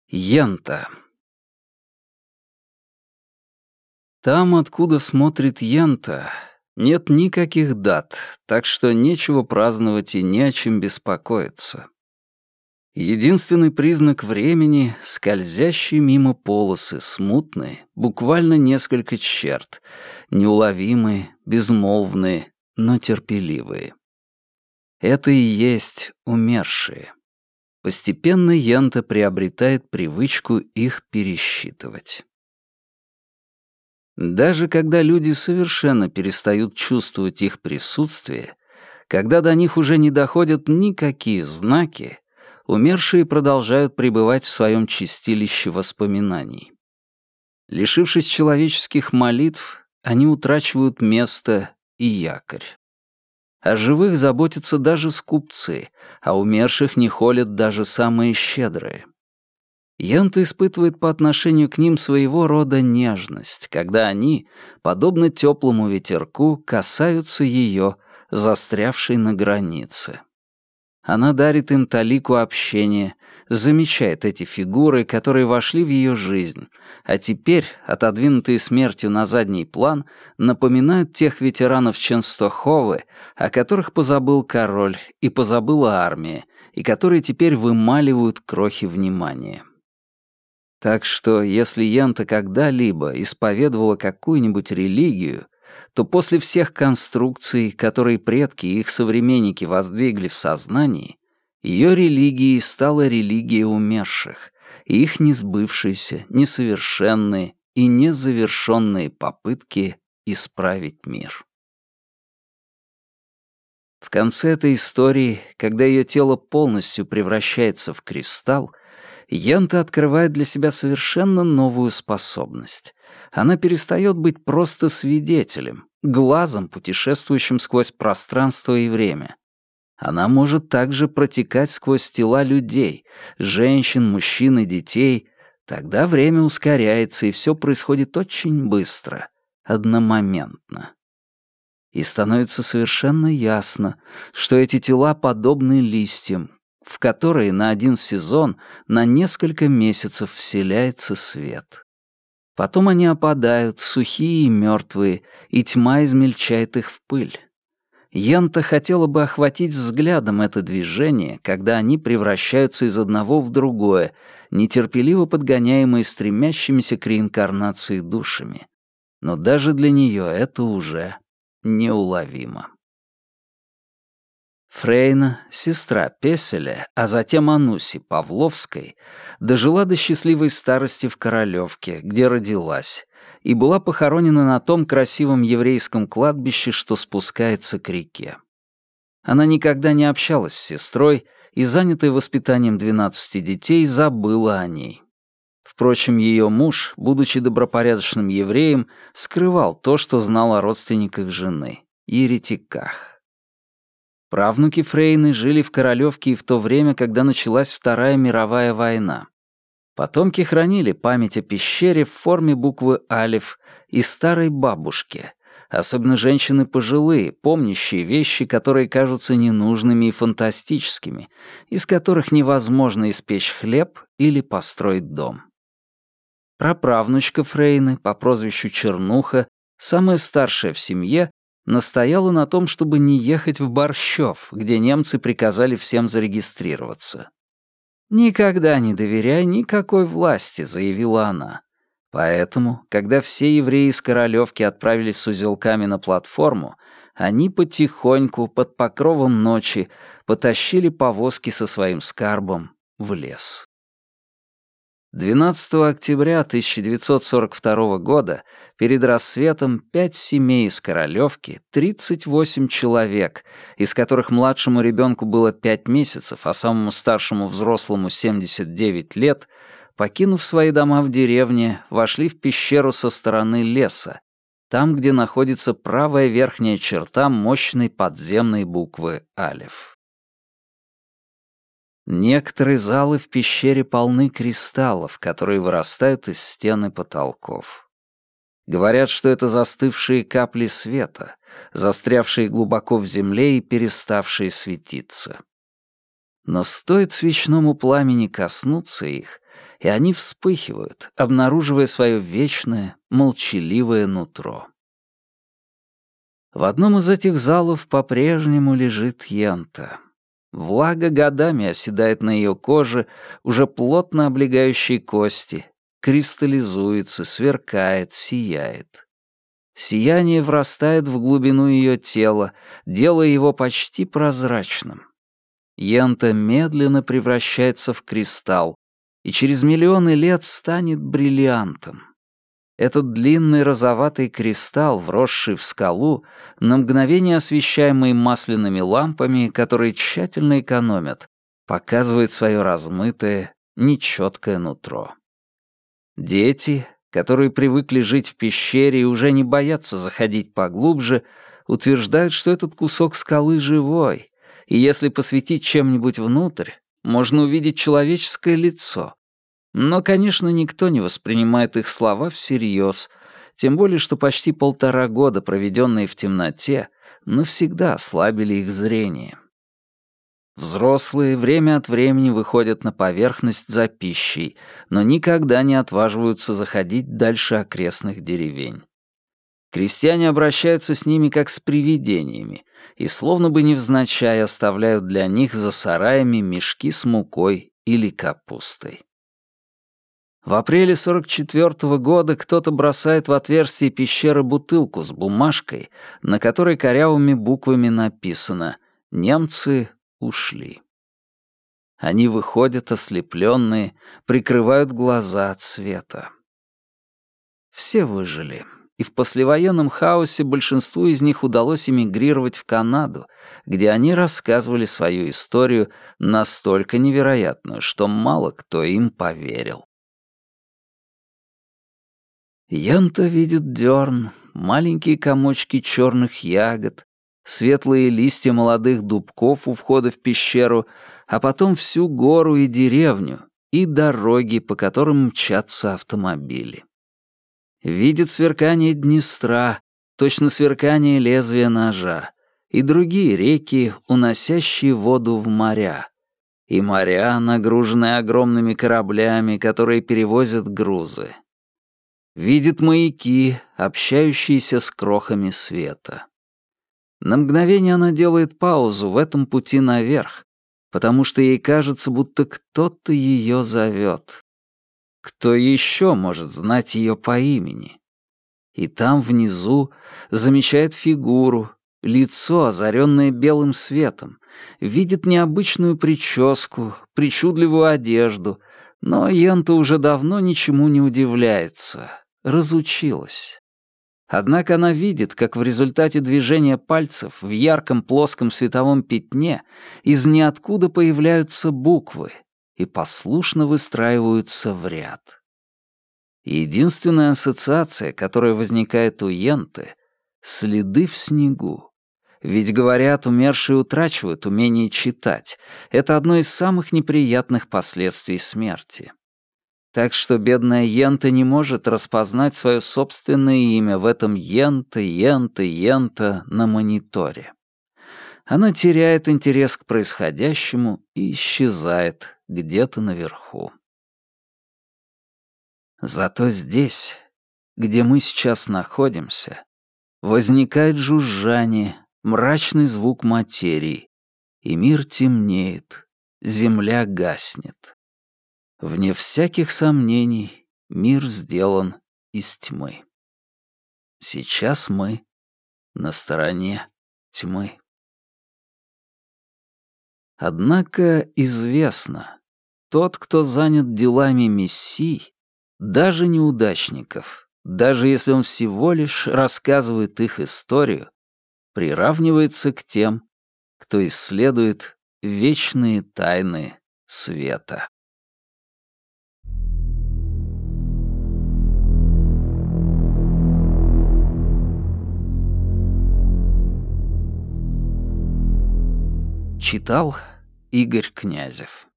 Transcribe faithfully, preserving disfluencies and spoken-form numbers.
Йента. Там, откуда смотрит Йента, нет никаких дат, так что нечего праздновать и не о чем беспокоиться. Единственный признак времени — скользящие мимо полосы, смутные, буквально несколько черт, неуловимые, безмолвные, но терпеливые. Это и есть умершие. Постепенно Йента приобретает привычку их пересчитывать. Даже когда люди совершенно перестают чувствовать их присутствие, когда до них уже не доходят никакие знаки, умершие продолжают пребывать в своем чистилище воспоминаний. Лишившись человеческих молитв, они утрачивают место и якорь. О живых заботятся даже скупцы, а умерших не холят даже самые щедрые. Йента испытывает по отношению к ним своего рода нежность, когда они, подобно теплому ветерку, касаются ее, застрявшей на границе. Она дарит им талику общения, замечает эти фигуры, которые вошли в ее жизнь, а теперь, отодвинутые смертью на задний план, напоминают тех ветеранов Ченстоховы, о которых позабыл король и позабыла армия, и которые теперь вымаливают крохи внимания. Так что, если Йента когда-либо исповедовала какую-нибудь религию, то после всех конструкций, которые предки и их современники воздвигли в сознании, ее религией стала религия умерших, и их несбывшиеся, несовершенные и незавершенные попытки исправить мир. В конце этой истории, когда ее тело полностью превращается в кристалл, Йента открывает для себя совершенно новую способность. Она перестает быть просто свидетелем, глазом, путешествующим сквозь пространство и время. Она может также протекать сквозь тела людей, женщин, мужчин и детей. Тогда время ускоряется, и все происходит очень быстро, одномоментно. И становится совершенно ясно, что эти тела подобны листьям, в которые на один сезон, на несколько месяцев вселяется свет. Потом они опадают, сухие и мертвые, и тьма измельчает их в пыль. Йента хотела бы охватить взглядом это движение, когда они превращаются из одного в другое, нетерпеливо подгоняемые стремящимися к реинкарнации душами. Но даже для нее это уже неуловимо. Фрейна, сестра Песеля, а затем Ануси Павловской, дожила до счастливой старости в Королевке, где родилась, и была похоронена на том красивом еврейском кладбище, что спускается к реке. Она никогда не общалась с сестрой и, занятая воспитанием двенадцати детей, забыла о ней. Впрочем, ее муж, будучи добропорядочным евреем, скрывал то, что знал о родственниках жены — еретиках. Правнуки Фрейны жили в Королевке и в то время, когда началась Вторая мировая война. Потомки хранили память о пещере в форме буквы «Алеф» и старой бабушке, особенно женщины пожилые, помнящие вещи, которые кажутся ненужными и фантастическими, из которых невозможно испечь хлеб или построить дом. Праправнучка Фрейны по прозвищу Чернуха, самая старшая в семье, настояла на том, чтобы не ехать в Борщев, где немцы приказали всем зарегистрироваться. «Никогда не доверяй никакой власти», — заявила она. Поэтому, когда все евреи из Королевки отправились с узелками на платформу, они потихоньку, под покровом ночи, потащили повозки со своим скарбом в лес. двенадцатого октября тысяча девятьсот сорок второго года перед рассветом пять семей из Королевки, тридцать восемь человек, из которых младшему ребенку было пять месяцев, а самому старшему взрослому семьдесят девять лет, покинув свои дома в деревне, вошли в пещеру со стороны леса, там, где находится правая верхняя черта мощной подземной буквы «Алеф». Некоторые залы в пещере полны кристаллов, которые вырастают из стен и потолков. Говорят, что это застывшие капли света, застрявшие глубоко в земле и переставшие светиться. Но стоит свечному пламени коснуться их, и они вспыхивают, обнаруживая свое вечное, молчаливое нутро. В одном из этих залов по-прежнему лежит Йента. Влага годами оседает на ее коже, уже плотно облегающей кости, кристаллизуется, сверкает, сияет. Сияние врастает в глубину ее тела, делая его почти прозрачным. Йента медленно превращается в кристалл и через миллионы лет станет бриллиантом. Этот длинный розоватый кристалл, вросший в скалу, на мгновение освещаемый масляными лампами, которые тщательно экономят, показывает свое размытое, нечеткое нутро. Дети, которые привыкли жить в пещере и уже не боятся заходить поглубже, утверждают, что этот кусок скалы живой, и если посветить чем-нибудь внутрь, можно увидеть человеческое лицо. Но, конечно, никто не воспринимает их слова всерьез, тем более, что почти полтора года, проведенные в темноте, навсегда ослабили их зрение. Взрослые время от времени выходят на поверхность за пищей, но никогда не отваживаются заходить дальше окрестных деревень. Крестьяне обращаются с ними как с привидениями и словно бы невзначай оставляют для них за сараями мешки с мукой или капустой. В апреле сорок четвёртого года кто-то бросает в отверстие пещеры бутылку с бумажкой, на которой корявыми буквами написано «Немцы ушли». Они выходят ослепленные, прикрывают глаза от света. Все выжили, и в послевоенном хаосе большинству из них удалось эмигрировать в Канаду, где они рассказывали свою историю, настолько невероятную, что мало кто им поверил. Йента видит дерн, маленькие комочки черных ягод, светлые листья молодых дубков у входа в пещеру, а потом всю гору и деревню, и дороги, по которым мчатся автомобили. Видит сверкание Днестра, точно сверкание лезвия ножа, и другие реки, уносящие воду в моря, и моря, нагруженные огромными кораблями, которые перевозят грузы. Видит маяки, общающиеся с крохами света. На мгновение она делает паузу в этом пути наверх, потому что ей кажется, будто кто-то ее зовет. Кто еще может знать ее по имени? И там внизу замечает фигуру, лицо, озаренное белым светом, видит необычную прическу, причудливую одежду, но Йента уже давно ничему не удивляется. Разучилась. Однако она видит, как в результате движения пальцев в ярком плоском световом пятне из ниоткуда появляются буквы и послушно выстраиваются в ряд. Единственная ассоциация, которая возникает у Йенты — следы в снегу. Ведь, говорят, умершие утрачивают умение читать. Это одно из самых неприятных последствий смерти. Так что бедная Йента не может распознать свое собственное имя в этом Йента, Йента, Йента на мониторе. Она теряет интерес к происходящему и исчезает где-то наверху. Зато здесь, где мы сейчас находимся, возникает жужжание, мрачный звук материи, и мир темнеет, земля гаснет. Вне всяких сомнений, мир сделан из тьмы. Сейчас мы на стороне тьмы. Однако известно, тот, кто занят делами мессий, даже неудачников, даже если он всего лишь рассказывает их историю, приравнивается к тем, кто исследует вечные тайны света. Читал Игорь Князев.